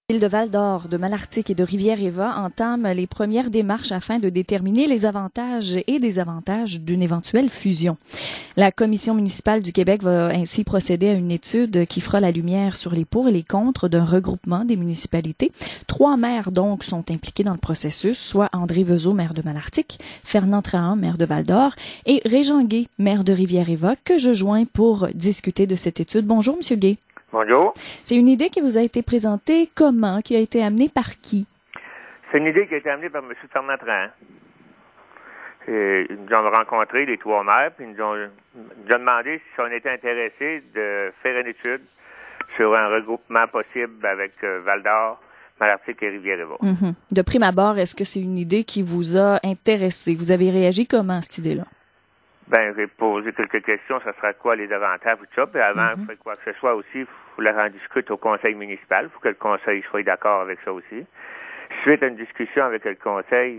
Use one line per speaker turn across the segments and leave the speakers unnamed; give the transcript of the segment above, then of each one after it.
Ville de Val-d'Or, de Malartic et de Rivière-Éva entament les premières démarches afin de déterminer les avantages et désavantages d'une éventuelle fusion. La Commission municipale du Québec va ainsi procéder à une étude qui fera la lumière sur les pour et les contre d'un regroupement des municipalités. 3 maires donc sont impliqués dans le processus, soit André Vezeau, maire de Malartic, Fernand Trahan, maire de Val-d'Or, et Régent Gay, maire de Rivière-Éva, que je joins pour discuter de cette étude. Bonjour, Monsieur Gay.
Bonjour.
C'est une idée qui vous a été présentée comment? Qui a été amenée par qui?
C'est une idée qui a été amenée par M. Fernand Trahan. Ils nous ont rencontré, les 3 maires, puis ils nous ont demandé si on était intéressé de faire une étude sur un regroupement possible avec Val-d'Or, Malartic et Rivière-Éva.
De prime abord, est-ce que c'est une idée qui vous a intéressé? Vous avez réagi comment à cette idée-là?
Ben, j'ai posé quelques questions, ça sera quoi les avantages, tout ça. Puis avant, il faut quoi que ce soit aussi, il faut la en discuter au conseil municipal. Il faut que le conseil soit d'accord avec ça aussi. Suite à une discussion avec le conseil,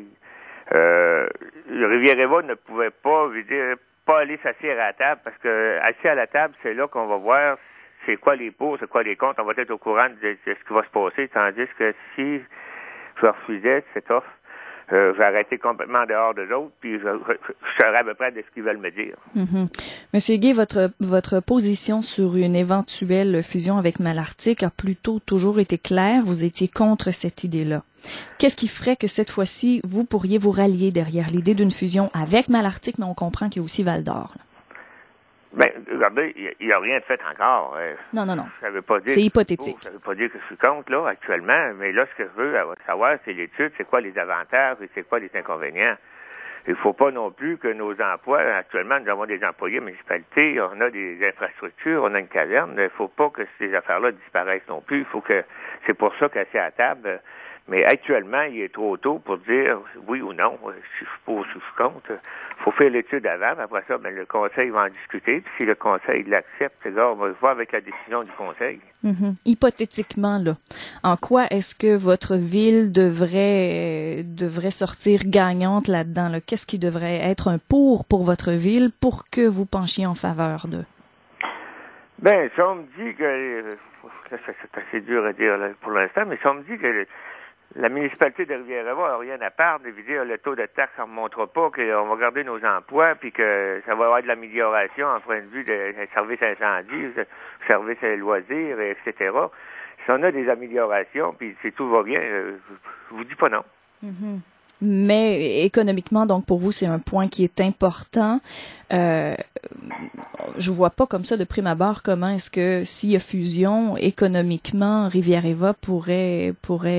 Rivière-Éva ne pouvait pas, pas aller s'asseoir à la table, parce que assis à la table, c'est là qu'on va voir c'est quoi les pour, c'est quoi les contre. On va être au courant de ce qui va se passer, tandis que si je refusais cette offre, j'ai arrêté complètement dehors d'eux autres, puis je serais à peu près de ce qu'ils veulent me dire.
Monsieur Gay, votre position sur une éventuelle fusion avec Malartic a plutôt toujours été claire. Vous étiez contre cette idée-là. Qu'est-ce qui ferait que cette fois-ci, vous pourriez vous rallier derrière l'idée d'une fusion avec Malartic, mais on comprend qu'il y a aussi Val-d'Or?
Ben, regardez, il n'y a rien de fait encore.
Non.
Ça veut pas dire
c'est hypothétique.
Ça veut pas dire que je suis contre, là, actuellement. Mais là, ce que je veux savoir, c'est l'étude, c'est quoi les avantages et c'est quoi les inconvénients. Il faut pas non plus que nos emplois, actuellement, nous avons des employés municipalités, on a des infrastructures, on a une caverne. Il faut pas que ces affaires-là disparaissent non plus. Il faut que, c'est pour ça qu'assis à la table. Mais actuellement, il est trop tôt pour dire oui ou non. Si je suis pour, si je suis contre, il faut faire l'étude avant. Après ça, le conseil va en discuter. Puis si le conseil l'accepte, on va voir avec la décision du conseil.
Hypothétiquement, là, en quoi est-ce que votre ville devrait sortir gagnante là-dedans? Là? Qu'est-ce qui devrait être un pour votre ville pour que vous penchiez en faveur de?
Ben, ça, on me dit que c'est assez dur à dire là, pour l'instant, mais ça, on me dit que la municipalité de Rivière-Éva n'a rien à part. Le taux de taxe ne remontera pas, qu'on va garder nos emplois, puis que ça va y avoir de l'amélioration en point de vue de services incendie, services loisirs, etc. Si on a des améliorations, puis si tout va bien, je vous dis pas non.
Mais économiquement, donc pour vous, c'est un point qui est important. Je vois pas comme ça de prime abord comment est-ce que s'il y a fusion, économiquement, Rivière-Éva pourrait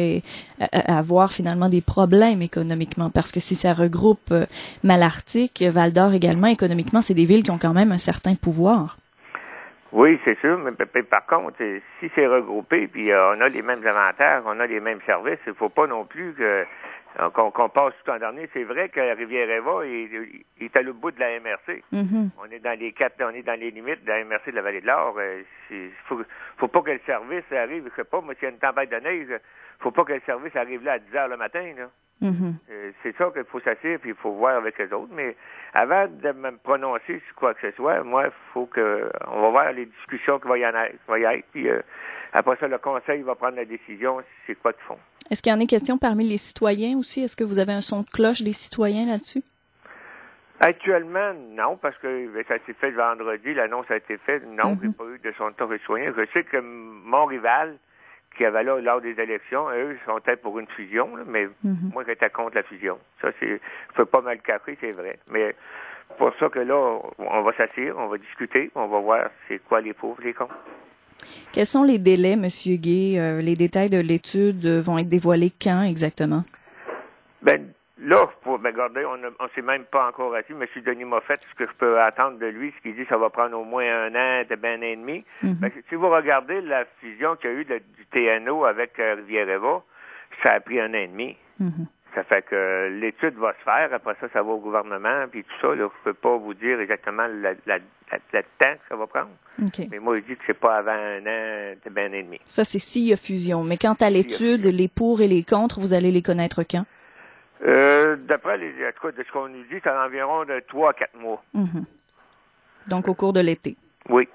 avoir finalement des problèmes économiquement, parce que si ça regroupe Malartic, Val-d'Or également, économiquement, c'est des villes qui ont quand même un certain pouvoir.
Oui, c'est sûr, mais par contre, si c'est regroupé, puis on a les mêmes avantages, on a les mêmes services, il faut pas non plus qu'on passe tout en dernier. C'est vrai que Rivière-Éva est à l'autre bout de la MRC. On est dans les limites de la MRC de la Vallée de l'Or. Faut pas que le service arrive, je sais pas, moi, s'il y a une tempête de neige, faut pas que le service arrive là à 10 heures le matin, là. C'est ça qu'il faut s'assurer, puis il faut voir avec les autres. Mais avant de me prononcer sur quoi que ce soit, moi, on va voir les discussions qu'il va y être, puis après ça, le conseil va prendre la décision, c'est quoi qu'ils font.
Est-ce qu'il y en a question parmi les citoyens aussi? Est-ce que vous avez un son de cloche des citoyens là-dessus?
Actuellement, non, parce que ça s'est fait vendredi, l'annonce a été faite. Non, j'ai pas eu de son de citoyen. citoyens. Je sais que mon rival, qui avait là lors des élections, eux, sont peut-être pour une fusion, là, mais moi, j'étais contre la fusion. Ça, je peux pas me le cacher, c'est vrai. Mais pour ça que là, on va s'asseoir, on va discuter, on va voir c'est quoi les pour et les contre.
Quels sont les délais, Monsieur Gay? Les détails de l'étude vont être dévoilés quand exactement?
Ben là, regardez, on s'est même pas encore assis. M. Denis Moffett, ce que je peux attendre de lui, ce qu'il dit, ça va prendre au moins 1 an, un an et demi. Si vous regardez la fusion qu'il y a eu du TNO avec Rivière-Éva, ça a pris 1 an et demi. Ça fait que l'étude va se faire. Après ça, ça va au gouvernement, puis tout ça. Là, je peux pas vous dire exactement le temps que ça va prendre. Mais moi, je dis que c'est pas avant 1 an, un an et demi.
Ça, c'est s'il y a fusion. Mais quant à l'étude, les pour et les contre, vous allez les connaître quand?
D'après de ce qu'on nous dit, c'est environ de 3 à 4 mois.
Donc, au cours de l'été.
Oui.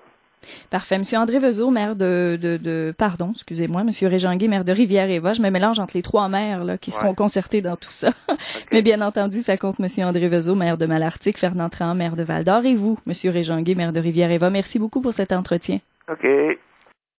Parfait. Monsieur André Vezeau, maire Monsieur Réjean-Gay, maire de Rivière-Éva. Je me mélange entre les trois maires là, qui seront concertés dans tout ça. Okay. Mais bien entendu, ça compte Monsieur André Vezeau, maire de Malartic, Fernand Tran, maire de Val-d'Or, et vous, Monsieur Réjean-Gay, maire de Rivière-Éva. Merci beaucoup pour cet entretien.
OK.